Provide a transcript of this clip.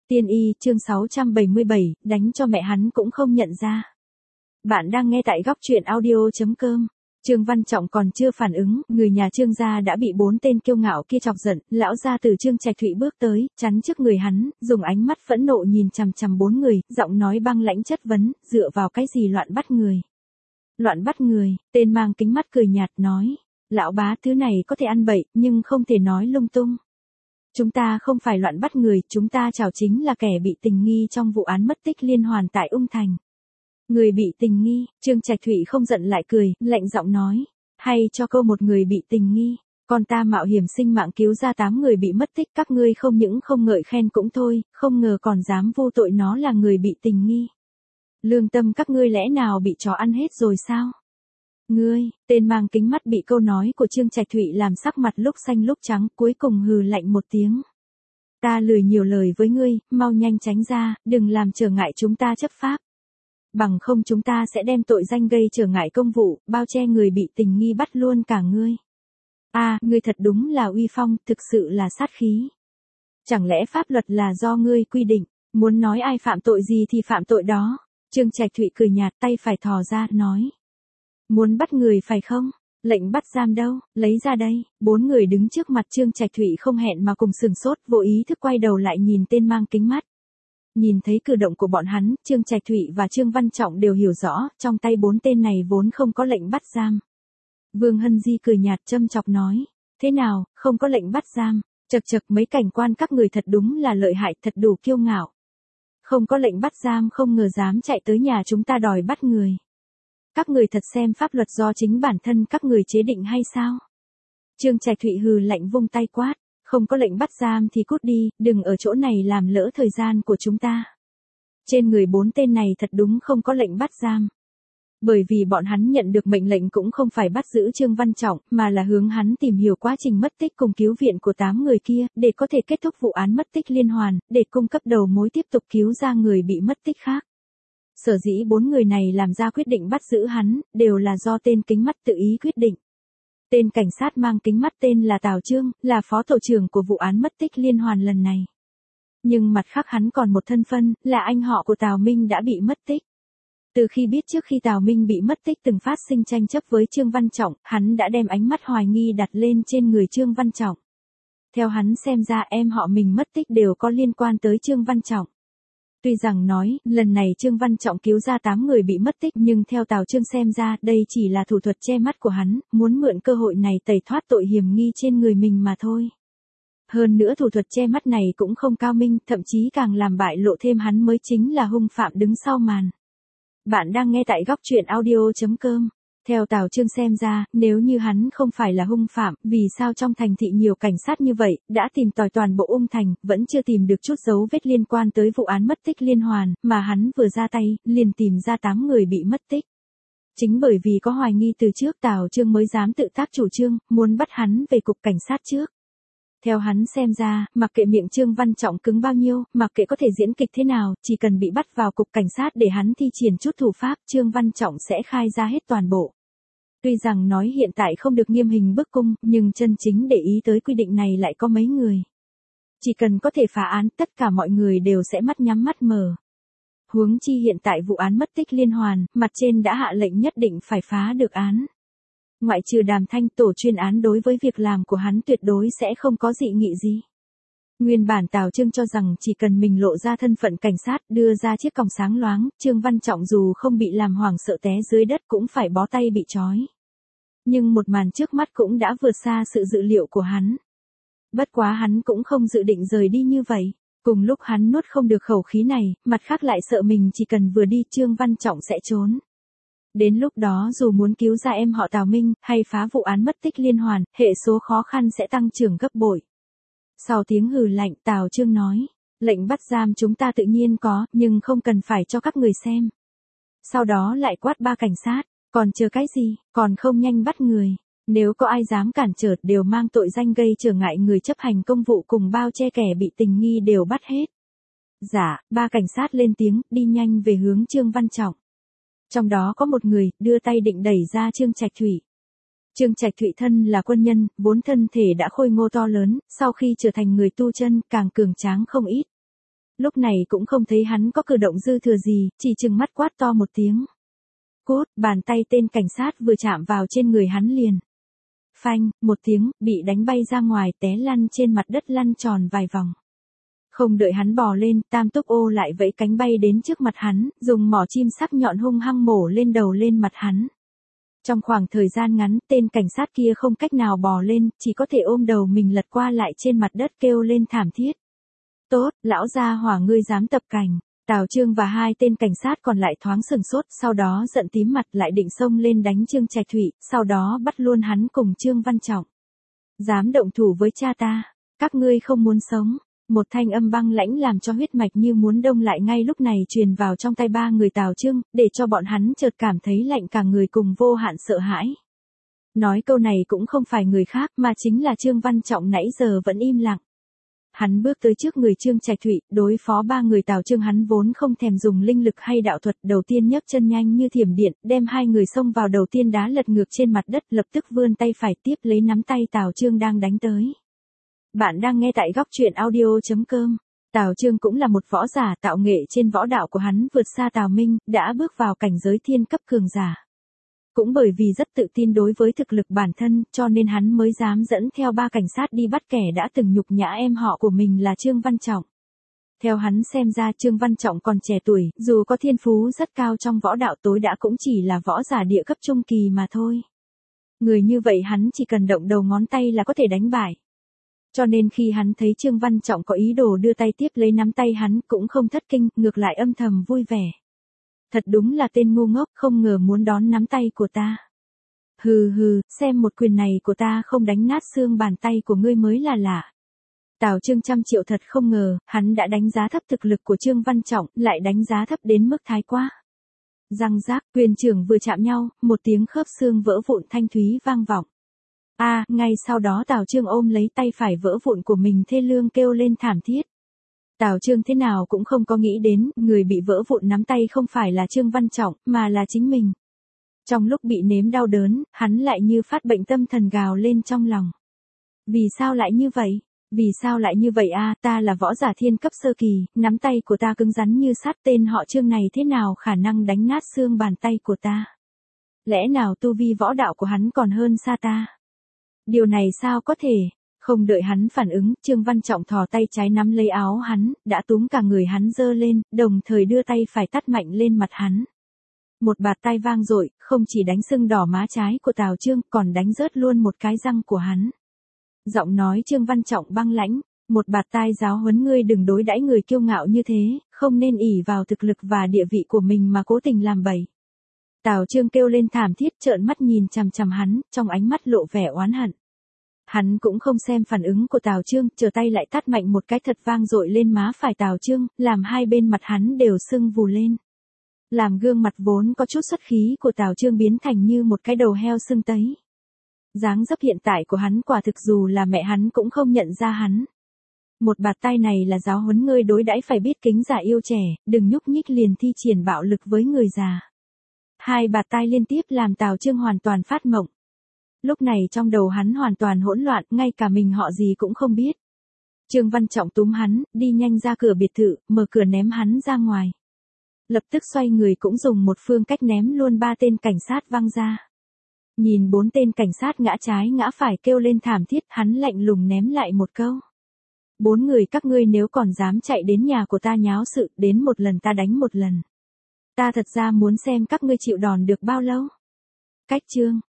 Tiên y, chương 677, đánh cho mẹ hắn cũng không nhận ra. Bạn đang nghe tại góc truyện audio.com. Trương Văn Trọng còn chưa phản ứng, người nhà Trương gia đã bị 4 tên kiêu ngạo kia chọc giận, lão gia từ Trương Trạch Thụy bước tới, chắn trước người hắn, dùng ánh mắt phẫn nộ nhìn chằm chằm 4 người, giọng nói băng lãnh chất vấn, dựa vào cái gì loạn bắt người. Loạn bắt người, tên mang kính mắt cười nhạt nói, lão bá thứ này có thể ăn bậy, nhưng không thể nói lung tung. Chúng ta không phải loạn bắt người, chúng ta chào chính là kẻ bị tình nghi trong vụ án mất tích liên hoàn tại Ung Thành. Người bị tình nghi, Trương Trạch Thụy không giận lại cười, lạnh giọng nói, hay cho câu một người bị tình nghi, còn ta mạo hiểm sinh mạng cứu ra 8 người bị mất tích, các ngươi không những không ngợi khen cũng thôi, không ngờ còn dám vô tội nó là người bị tình nghi. Lương tâm các ngươi lẽ nào bị chó ăn hết rồi sao? Ngươi, tên mang kính mắt bị câu nói của Trương Trạch Thụy làm sắc mặt lúc xanh lúc trắng, cuối cùng hừ lạnh một tiếng. Ta lười nhiều lời với ngươi, mau nhanh tránh ra, đừng làm trở ngại chúng ta chấp pháp. Bằng không chúng ta sẽ đem tội danh gây trở ngại công vụ, bao che người bị tình nghi bắt luôn cả ngươi. Ngươi thật đúng là uy phong, thực sự là sát khí. Chẳng lẽ pháp luật là do ngươi quy định, muốn nói ai phạm tội gì thì phạm tội đó. Trương Trạch Thụy cười nhạt, tay phải thò ra, nói. Muốn bắt người phải không? Lệnh bắt giam đâu? Lấy ra đây. 4 người đứng trước mặt Trương Trạch Thụy không hẹn mà cùng sừng sốt, vô ý thức quay đầu lại nhìn tên mang kính mắt. Nhìn thấy cử động của bọn hắn, Trương Trạch Thụy và Trương Văn Trọng đều hiểu rõ, trong tay 4 tên này vốn không có lệnh bắt giam. Vương Hân Di cười nhạt châm chọc nói, thế nào, không có lệnh bắt giam, chật chật mấy cảnh quan các người thật đúng là lợi hại, thật đủ kiêu ngạo. Không có lệnh bắt giam không ngờ dám chạy tới nhà chúng ta đòi bắt người. Các người thật xem pháp luật do chính bản thân các người chế định hay sao? Trương Trạch Thụy hừ lạnh vung tay quát, không có lệnh bắt giam thì cút đi, đừng ở chỗ này làm lỡ thời gian của chúng ta. Trên người 4 tên này thật đúng không có lệnh bắt giam. Bởi vì bọn hắn nhận được mệnh lệnh cũng không phải bắt giữ Trương Văn Trọng, mà là hướng hắn tìm hiểu quá trình mất tích cùng cứu viện của 8 người kia, để có thể kết thúc vụ án mất tích liên hoàn, để cung cấp đầu mối tiếp tục cứu ra người bị mất tích khác. Sở dĩ 4 người này làm ra quyết định bắt giữ hắn, đều là do tên kính mắt tự ý quyết định. Tên cảnh sát mang kính mắt tên là Tào Trương, là phó tổ trưởng của vụ án mất tích liên hoàn lần này. Nhưng mặt khác hắn còn một thân phân, là anh họ của Tào Minh đã bị mất tích. Từ khi biết trước khi Tào Minh bị mất tích từng phát sinh tranh chấp với Trương Văn Trọng, hắn đã đem ánh mắt hoài nghi đặt lên trên người Trương Văn Trọng. Theo hắn xem ra em họ mình mất tích đều có liên quan tới Trương Văn Trọng. Tuy rằng nói, lần này Trương Văn Trọng cứu ra 8 người bị mất tích nhưng theo Tào Trương xem ra đây chỉ là thủ thuật che mắt của hắn, muốn mượn cơ hội này tẩy thoát tội hiểm nghi trên người mình mà thôi. Hơn nữa thủ thuật che mắt này cũng không cao minh, thậm chí càng làm bại lộ thêm hắn mới chính là hung phạm đứng sau màn. Bạn đang nghe tại góc truyện audio.com. Theo Tào Trương xem ra, nếu như hắn không phải là hung phạm, vì sao trong thành thị nhiều cảnh sát như vậy, đã tìm tòi toàn bộ Ung Thành, vẫn chưa tìm được chút dấu vết liên quan tới vụ án mất tích liên hoàn, mà hắn vừa ra tay, liền tìm ra 8 người bị mất tích. Chính bởi vì có hoài nghi từ trước Tào Trương mới dám tự tác chủ trương, muốn bắt hắn về cục cảnh sát trước. Theo hắn xem ra, mặc kệ miệng Trương Văn Trọng cứng bao nhiêu, mặc kệ có thể diễn kịch thế nào, chỉ cần bị bắt vào cục cảnh sát để hắn thi triển chút thủ pháp, Trương Văn Trọng sẽ khai ra hết toàn bộ. Tuy rằng nói hiện tại không được nghiêm hình bức cung, nhưng chân chính để ý tới quy định này lại có mấy người. Chỉ cần có thể phá án, tất cả mọi người đều sẽ mắt nhắm mắt mở. Huống chi hiện tại vụ án mất tích liên hoàn, mặt trên đã hạ lệnh nhất định phải phá được án. Ngoại trừ Đàm Thanh, tổ chuyên án đối với việc làm của hắn tuyệt đối sẽ không có dị nghị gì. Nguyên bản Tào Trương cho rằng chỉ cần mình lộ ra thân phận cảnh sát, đưa ra chiếc còng sáng loáng, Trương Văn Trọng dù không bị làm hoảng sợ té dưới đất cũng phải bó tay bị trói. Nhưng một màn trước mắt cũng đã vượt xa sự dự liệu của hắn. Bất quá hắn cũng không dự định rời đi như vậy. Cùng lúc hắn nuốt không được khẩu khí này, mặt khác lại sợ mình chỉ cần vừa đi Trương Văn Trọng sẽ trốn. Đến lúc đó dù muốn cứu ra em họ Tào Minh, hay phá vụ án mất tích liên hoàn, hệ số khó khăn sẽ tăng trưởng gấp bội. Sau tiếng hừ lạnh, Tào Trương nói, lệnh bắt giam chúng ta tự nhiên có, nhưng không cần phải cho các người xem. Sau đó lại quát 3 cảnh sát, còn chờ cái gì, còn không nhanh bắt người. Nếu có ai dám cản trở đều mang tội danh gây trở ngại người chấp hành công vụ cùng bao che kẻ bị tình nghi đều bắt hết. Dạ, 3 cảnh sát lên tiếng, đi nhanh về hướng Trương Văn Trọng. Trong đó có một người, đưa tay định đẩy ra Trương Trạch Thụy. Trương Trạch Thụy thân là quân nhân, vốn thân thể đã khôi ngô to lớn, sau khi trở thành người tu chân, càng cường tráng không ít. Lúc này cũng không thấy hắn có cử động dư thừa gì, chỉ trừng mắt quát to một tiếng. Cút, bàn tay tên cảnh sát vừa chạm vào trên người hắn liền. Phanh, một tiếng, bị đánh bay ra ngoài té lăn trên mặt đất lăn tròn vài vòng. Không đợi hắn bò lên, Tam Túc Ô lại vẫy cánh bay đến trước mặt hắn, dùng mỏ chim sắc nhọn hung hăng mổ lên đầu lên mặt hắn. Trong khoảng thời gian ngắn, tên cảnh sát kia không cách nào bò lên, chỉ có thể ôm đầu mình lật qua lại trên mặt đất kêu lên thảm thiết. Tốt, lão gia hỏa ngươi dám tập cảnh. Tào Trương và hai tên cảnh sát còn lại thoáng sừng sốt, sau đó giận tím mặt lại định xông lên đánh Trương Trạch Thụy, sau đó bắt luôn hắn cùng Trương Văn Trọng. Dám động thủ với cha ta, các ngươi không muốn sống. Một thanh âm băng lãnh làm cho huyết mạch như muốn đông lại ngay lúc này truyền vào trong tay ba người Tào Trương, để cho bọn hắn chợt cảm thấy lạnh cả người cùng vô hạn sợ hãi. Nói câu này cũng không phải người khác mà chính là Trương Văn Trọng nãy giờ vẫn im lặng. Hắn bước tới trước người Trương Trạch Thụy, đối phó ba người Tào Trương hắn vốn không thèm dùng linh lực hay đạo thuật, đầu tiên nhấc chân nhanh như thiểm điện, đem hai người xông vào đầu tiên đá lật ngược trên mặt đất, lập tức vươn tay phải tiếp lấy nắm tay Tào Trương đang đánh tới. Bạn đang nghe tại góc truyện audio.com. Tào Trương cũng là một võ giả, tạo nghệ trên võ đạo của hắn vượt xa Tào Minh, đã bước vào cảnh giới thiên cấp cường giả. Cũng bởi vì rất tự tin đối với thực lực bản thân, cho nên hắn mới dám dẫn theo ba cảnh sát đi bắt kẻ đã từng nhục nhã em họ của mình là Trương Văn Trọng. Theo hắn xem ra Trương Văn Trọng còn trẻ tuổi, dù có thiên phú rất cao trong võ đạo tối đã cũng chỉ là võ giả địa cấp trung kỳ mà thôi. Người như vậy hắn chỉ cần động đầu ngón tay là có thể đánh bại. Cho nên khi hắn thấy Trương Văn Trọng có ý đồ đưa tay tiếp lấy nắm tay hắn cũng không thất kinh, ngược lại âm thầm vui vẻ. Thật đúng là tên ngu ngốc, không ngờ muốn đón nắm tay của ta. Hừ hừ, xem một quyền này của ta không đánh nát xương bàn tay của ngươi mới là lạ. Tào Trương trăm triệu thật không ngờ, hắn đã đánh giá thấp thực lực của Trương Văn Trọng, lại đánh giá thấp đến mức thái quá. Răng rác, quyền trưởng vừa chạm nhau, một tiếng khớp xương vỡ vụn thanh thúy vang vọng. Ngay sau đó Tào Trương ôm lấy tay phải vỡ vụn của mình thê lương kêu lên thảm thiết. Tào Trương thế nào cũng không có nghĩ đến, người bị vỡ vụn nắm tay không phải là Trương Văn Trọng, mà là chính mình. Trong lúc bị nếm đau đớn, hắn lại như phát bệnh tâm thần gào lên trong lòng. Vì sao lại như vậy? Vì sao lại như vậy ta là võ giả thiên cấp sơ kỳ, nắm tay của ta cứng rắn như sắt, tên họ Trương này thế nào khả năng đánh nát xương bàn tay của ta? Lẽ nào tu vi võ đạo của hắn còn hơn xa ta? Điều này sao có thể? Không đợi hắn phản ứng, Trương Văn Trọng thò tay trái nắm lấy áo hắn, đã túm cả người hắn giơ lên, đồng thời đưa tay phải tát mạnh lên mặt hắn. Một bạt tai vang dội, không chỉ đánh sưng đỏ má trái của Tào Trương, còn đánh rớt luôn một cái răng của hắn. Giọng nói Trương Văn Trọng băng lãnh, một bạt tai giáo huấn ngươi đừng đối đãi người kiêu ngạo như thế, không nên ỷ vào thực lực và địa vị của mình mà cố tình làm bậy. Tào Trương kêu lên thảm thiết trợn mắt nhìn chằm chằm hắn, trong ánh mắt lộ vẻ oán hận. Hắn cũng không xem phản ứng của Tào Trương, trở tay lại tát mạnh một cái thật vang dội lên má phải Tào Trương, làm hai bên mặt hắn đều sưng vù lên. Làm gương mặt vốn có chút xuất khí của Tào Trương biến thành như một cái đầu heo sưng tấy. Dáng dấp hiện tại của hắn quả thực dù là mẹ hắn cũng không nhận ra hắn. Một bạt tai này là giáo huấn ngươi đối đãi phải biết kính già yêu trẻ, đừng nhúc nhích liền thi triển bạo lực với người già. Hai bạt tai liên tiếp làm Tào Trương hoàn toàn phát mộng. Lúc này trong đầu hắn hoàn toàn hỗn loạn, ngay cả mình họ gì cũng không biết. Trương Văn Trọng túm hắn, đi nhanh ra cửa biệt thự, mở cửa ném hắn ra ngoài. Lập tức xoay người cũng dùng một phương cách ném luôn ba tên cảnh sát văng ra. Nhìn bốn tên cảnh sát ngã trái ngã phải kêu lên thảm thiết, hắn lạnh lùng ném lại một câu. Bốn người các ngươi nếu còn dám chạy đến nhà của ta nháo sự, đến một lần ta đánh một lần. Ta thật ra muốn xem các ngươi chịu đòn được bao lâu. Cách chương